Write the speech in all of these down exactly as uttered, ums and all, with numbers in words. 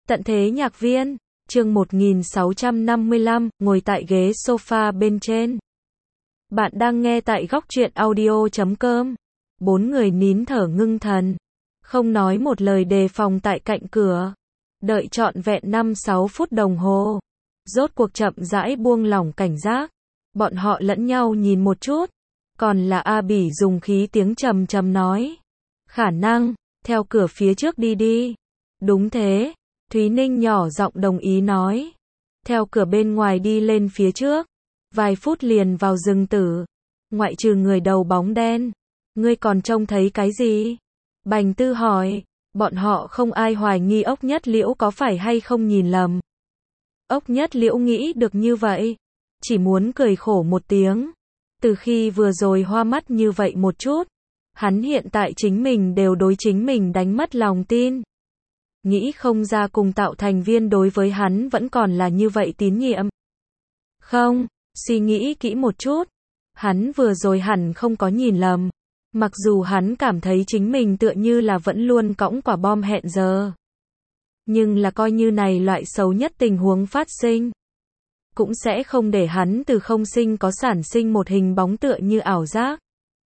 Tận thế nhạc viên, chương một nghìn sáu trăm năm mươi lăm, ngồi tại ghế sofa bên trên. Bạn đang nghe tại góc truyện audio chấm com. Bốn người nín thở ngưng thần, không nói một lời đề phòng tại cạnh cửa. Đợi trọn vẹn năm sáu phút đồng hồ. Rốt cuộc chậm rãi buông lỏng cảnh giác. Bọn họ lẫn nhau nhìn một chút. Còn là A Bỉ dùng khí tiếng trầm trầm nói. Khả năng, theo cửa phía trước đi đi. Đúng thế. Thúy Ninh nhỏ giọng đồng ý nói. Theo cửa bên ngoài đi lên phía trước. Vài phút liền vào rừng tử. Ngoại trừ người đầu bóng đen. Ngươi còn trông thấy cái gì? Bành Tư hỏi. Bọn họ không ai hoài nghi Ốc Nhất Liễu có phải hay không nhìn lầm. Ốc Nhất Liễu nghĩ được như vậy. Chỉ muốn cười khổ một tiếng. Từ khi vừa rồi hoa mắt như vậy một chút. Hắn hiện tại chính mình đều đối chính mình đánh mất lòng tin. Nghĩ không ra cùng tạo thành viên đối với hắn vẫn còn là như vậy tín nhiệm. Không, suy nghĩ kỹ một chút. Hắn vừa rồi hẳn không có nhìn lầm. Mặc dù hắn cảm thấy chính mình tựa như là vẫn luôn cõng quả bom hẹn giờ. Nhưng là coi như này loại xấu nhất tình huống phát sinh. Cũng sẽ không để hắn từ không sinh có sản sinh một hình bóng tựa như ảo giác.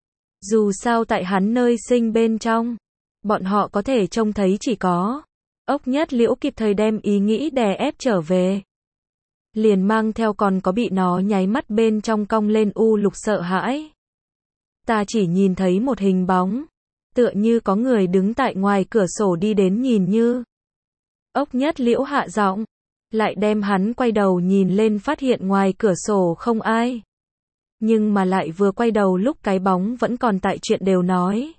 Dù sao tại hắn nơi sinh bên trong. Bọn họ có thể trông thấy chỉ có. Ốc Nhất Liễu kịp thời đem ý nghĩ đè ép trở về. Liền mang theo còn có bị nó nháy mắt bên trong cong lên u lục sợ hãi. Ta chỉ nhìn thấy một hình bóng. Tựa như có người đứng tại ngoài cửa sổ đi đến nhìn như. Ốc Nhất Liễu hạ giọng. Lại đem hắn quay đầu nhìn lên phát hiện ngoài cửa sổ không ai. Nhưng mà lại vừa quay đầu lúc cái bóng vẫn còn tại chuyện đều nói.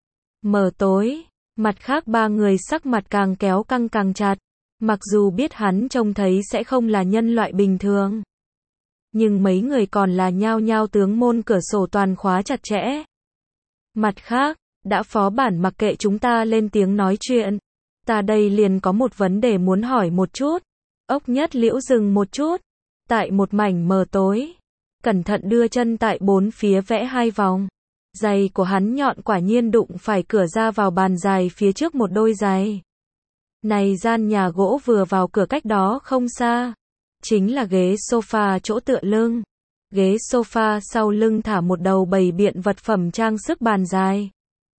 Mờ tối. Mặt khác ba người sắc mặt càng kéo căng càng chặt. Mặc dù biết hắn trông thấy sẽ không là nhân loại bình thường. Nhưng mấy người còn là nhao nhao tướng môn cửa sổ toàn khóa chặt chẽ. Mặt khác, đã phó bản mặc kệ chúng ta lên tiếng nói chuyện. Ta đây liền có một vấn đề muốn hỏi một chút. Ốc Nhất Liễu dừng một chút. Tại một mảnh mờ tối. Cẩn thận đưa chân tại bốn phía vẽ hai vòng. Giày của hắn nhọn quả nhiên đụng phải cửa ra vào bàn dài phía trước một đôi giày. Này gian nhà gỗ vừa vào cửa cách đó không xa. Chính là ghế sofa chỗ tựa lưng. Ghế sofa sau lưng thả một đầu bày biện vật phẩm trang sức bàn dài.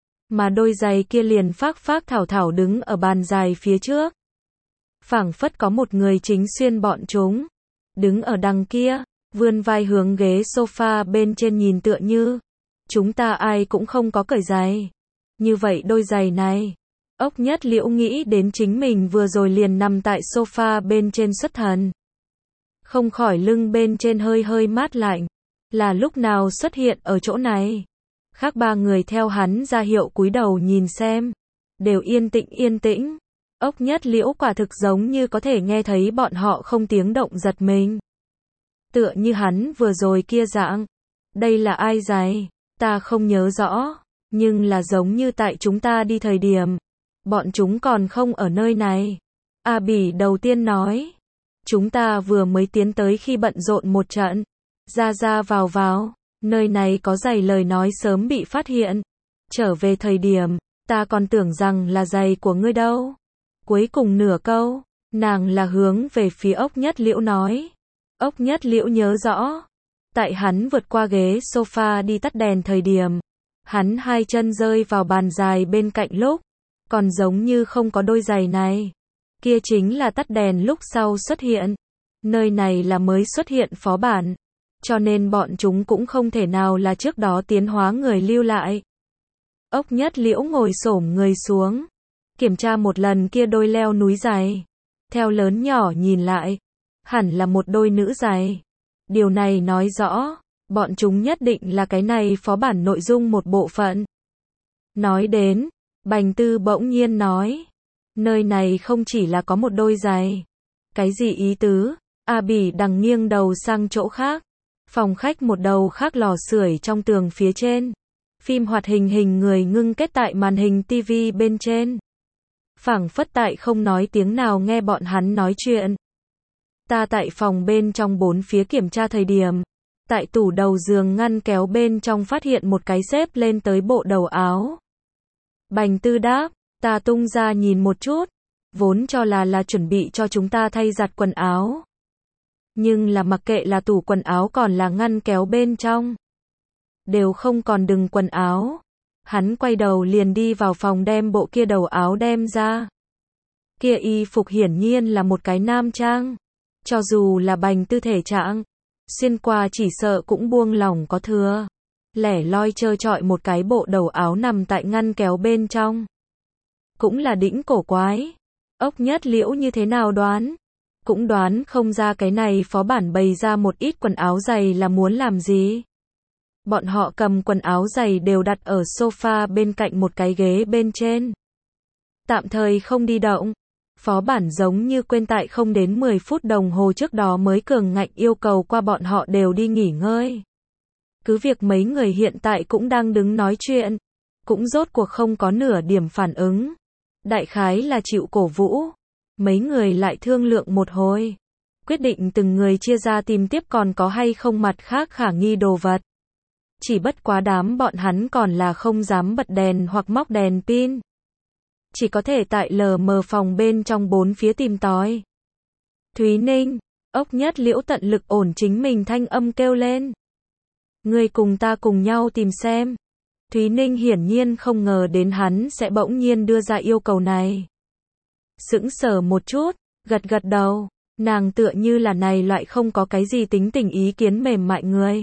Mà đôi giày kia liền phác phác thảo thảo đứng ở bàn dài phía trước. Phảng phất có một người chính xuyên bọn chúng. Đứng ở đằng kia, vươn vai hướng ghế sofa bên trên nhìn tựa như. Chúng ta ai cũng không có cởi giày. Như vậy đôi giày này. Ốc Nhất Liễu nghĩ đến chính mình vừa rồi liền nằm tại sofa bên trên xuất thần. Không khỏi lưng bên trên hơi hơi mát lạnh. Là lúc nào xuất hiện ở chỗ này. Khác ba người theo hắn ra hiệu cúi đầu nhìn xem. Đều yên tĩnh yên tĩnh. Ốc Nhất Liễu quả thực giống như có thể nghe thấy bọn họ không tiếng động giật mình. Tựa như hắn vừa rồi kia dạng. Đây là ai giày? Ta không nhớ rõ. Nhưng là giống như tại chúng ta đi thời điểm. Bọn chúng còn không ở nơi này. A Bỉ đầu tiên nói. Chúng ta vừa mới tiến tới khi bận rộn một trận. Ra ra vào vào. Nơi này có giày lời nói sớm bị phát hiện. Trở về thời điểm. Ta còn tưởng rằng là giày của ngươi đâu. Cuối cùng nửa câu. Nàng là hướng về phía Ốc Nhất Liễu nói. Ốc Nhất Liễu nhớ rõ. Tại hắn vượt qua ghế sofa đi tắt đèn thời điểm. Hắn hai chân rơi vào bàn dài bên cạnh lúc. Còn giống như không có đôi giày này. Kia chính là tắt đèn lúc sau xuất hiện. Nơi này là mới xuất hiện phó bản. Cho nên bọn chúng cũng không thể nào là trước đó tiến hóa người lưu lại. Ốc Nhất Liễu ngồi xổm người xuống. Kiểm tra một lần kia đôi leo núi giày. Theo lớn nhỏ nhìn lại. Hẳn là một đôi nữ giày. Điều này nói rõ. Bọn chúng nhất định là cái này phó bản nội dung một bộ phận. Nói đến. Bành Tư bỗng nhiên nói. Nơi này không chỉ là có một đôi giày. Cái gì ý tứ? A Bỉ đằng nghiêng đầu sang chỗ khác. Phòng khách một đầu khác lò sưởi trong tường phía trên. Phim hoạt hình hình người ngưng kết tại màn hình tivi bên trên. Phảng phất tại không nói tiếng nào nghe bọn hắn nói chuyện. Ta tại phòng bên trong bốn phía kiểm tra thời điểm. Tại tủ đầu giường ngăn kéo bên trong phát hiện một cái xếp lên tới bộ đầu áo. Bành Tư đáp, ta tung ra nhìn một chút. vốn cho là là chuẩn bị cho chúng ta thay giặt quần áo. Nhưng là mặc kệ là tủ quần áo còn là ngăn kéo bên trong. Đều không còn đừng quần áo. Hắn quay đầu liền đi vào phòng đem bộ kia đầu áo đem ra. Kia y phục hiển nhiên là một cái nam trang. Cho dù là bành tư thể trạng, xuyên qua chỉ sợ cũng buông lỏng có thừa. Lẻ loi trơ trọi một cái bộ đầu áo nằm tại ngăn kéo bên trong. Cũng là đĩnh cổ quái. Ốc Nhất Liễu như thế nào đoán? Cũng đoán không ra cái này phó bản bày ra một ít quần áo giày là muốn làm gì. Bọn họ cầm quần áo giày đều đặt ở sofa bên cạnh một cái ghế bên trên. Tạm thời không đi động. Phó bản giống như quên tại không đến mười phút đồng hồ trước đó mới cường ngạnh yêu cầu qua bọn họ đều đi nghỉ ngơi. Cứ việc mấy người hiện tại cũng đang đứng nói chuyện, cũng rốt cuộc không có nửa điểm phản ứng. Đại khái là chịu cổ vũ. Mấy người lại thương lượng một hồi. Quyết định từng người chia ra tìm tiếp còn có hay không mặt khác khả nghi đồ vật. Chỉ bất quá đám bọn hắn còn là không dám bật đèn hoặc móc đèn pin. Chỉ có thể tại lờ mờ phòng bên trong bốn phía tìm tòi. Thúy Ninh, Ốc Nhất Liễu tận lực ổn chính mình thanh âm kêu lên. Ngươi cùng ta cùng nhau tìm xem. Thúy Ninh hiển nhiên không ngờ đến hắn sẽ bỗng nhiên đưa ra yêu cầu này. Sững sờ một chút, gật gật đầu, nàng tựa như là này loại không có cái gì tính tình ý kiến mềm mại người.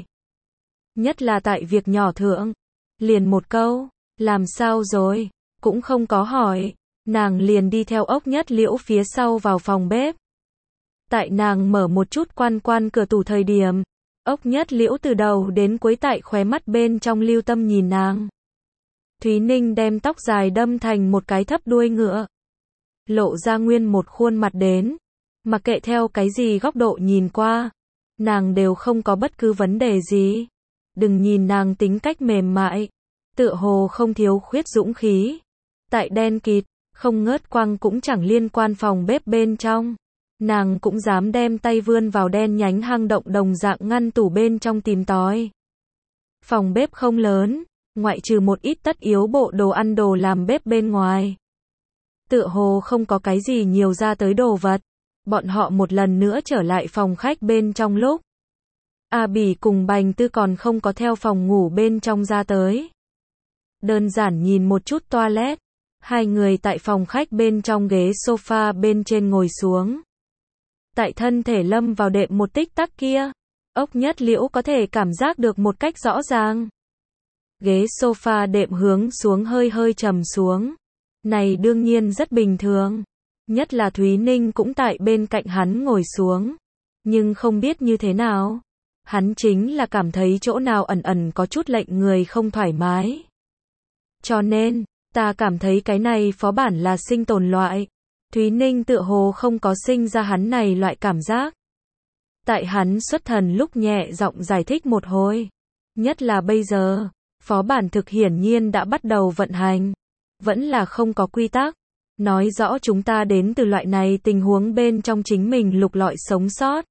Nhất là tại việc nhỏ thượng. Liền một câu, làm sao rồi, cũng không có hỏi, nàng liền đi theo Ốc Nhất Liễu phía sau vào phòng bếp. Tại nàng mở một chút quan quan cửa tủ thời điểm, Ốc Nhất Liễu từ đầu đến cuối tại khóe mắt bên trong lưu tâm nhìn nàng. Thúy Ninh đem tóc dài đâm thành một cái thấp đuôi ngựa. Lộ ra nguyên một khuôn mặt đến. Mặc kệ theo cái gì góc độ nhìn qua, nàng đều không có bất cứ vấn đề gì. Đừng nhìn nàng tính cách mềm mại, tựa hồ không thiếu khuyết dũng khí. Tại đen kịt, không ngớt quang cũng chẳng liên quan phòng bếp bên trong. Nàng cũng dám đem tay vươn vào đen nhánh hang động đồng dạng ngăn tủ bên trong tìm tòi. Phòng bếp không lớn, ngoại trừ một ít tất yếu bộ đồ ăn đồ làm bếp bên ngoài. Tựa hồ không có cái gì nhiều ra tới đồ vật. Bọn họ một lần nữa trở lại phòng khách bên trong lúc. A Bỉ cùng Bành Tư còn không có theo phòng ngủ bên trong ra tới. Đơn giản nhìn một chút toilet. Hai người tại phòng khách bên trong ghế sofa bên trên ngồi xuống. Tại thân thể lâm vào đệm một tích tắc kia, Ốc Nhất Liễu có thể cảm giác được một cách rõ ràng. Ghế sofa đệm hướng xuống hơi hơi trầm xuống. Này đương nhiên rất bình thường. Nhất là Thúy Ninh cũng tại bên cạnh hắn ngồi xuống. Nhưng không biết như thế nào. Hắn chính là cảm thấy chỗ nào ẩn ẩn có chút lệnh người không thoải mái. Cho nên, ta cảm thấy cái này phó bản là sinh tồn loại. Thúy Ninh tựa hồ không có sinh ra hắn này loại cảm giác. Tại hắn xuất thần lúc nhẹ giọng giải thích một hồi. Nhất là bây giờ, phó bản thực hiển nhiên đã bắt đầu vận hành. Vẫn là không có quy tắc. Nói rõ chúng ta đến từ loại này tình huống bên trong chính mình lục lọi sống sót.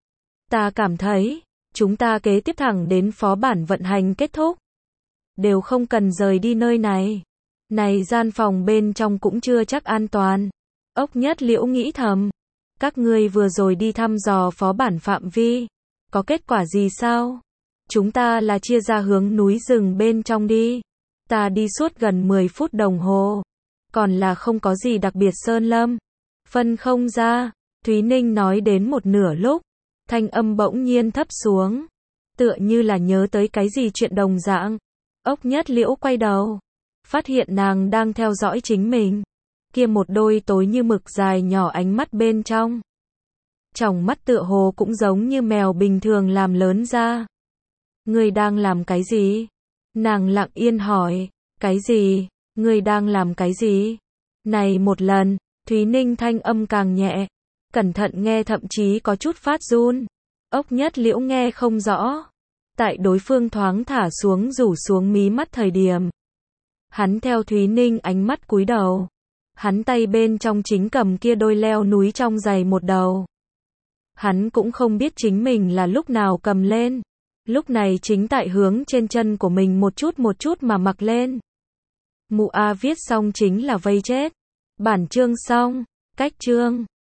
Ta cảm thấy, chúng ta kế tiếp thẳng đến phó bản vận hành kết thúc. Đều không cần rời đi nơi này. Này gian phòng bên trong cũng chưa chắc an toàn. Ốc Nhất Liễu nghĩ thầm. Các ngươi vừa rồi đi thăm dò phó bản phạm vi. Có kết quả gì sao? Chúng ta là chia ra hướng núi rừng bên trong đi. Ta đi suốt gần mười phút đồng hồ. Còn là không có gì đặc biệt sơn lâm. Phân không ra. Thúy Ninh nói đến một nửa lúc. Thanh âm bỗng nhiên thấp xuống. Tựa như là nhớ tới cái gì chuyện đồng dạng. Ốc Nhất Liễu quay đầu. Phát hiện nàng đang theo dõi chính mình. Kia một đôi tối như mực dài nhỏ ánh mắt bên trong. Tròng mắt tựa hồ cũng giống như mèo bình thường làm lớn ra. Ngươi đang làm cái gì? Nàng lặng yên hỏi. Cái gì? Ngươi đang làm cái gì? Này một lần, Thúy Ninh thanh âm càng nhẹ. Cẩn thận nghe thậm chí có chút phát run. Ốc Nhất Liễu nghe không rõ. Tại đối phương thoáng thả xuống rủ xuống mí mắt thời điểm. Hắn theo Thúy Ninh ánh mắt cúi đầu. Hắn tay bên trong chính cầm kia đôi leo núi trong giày một đầu. Hắn cũng không biết chính mình là lúc nào cầm lên. Lúc này chính tại hướng trên chân của mình một chút một chút mà mặc lên. Mụ A viết xong chính là vây chết. Bản chương xong. Cách chương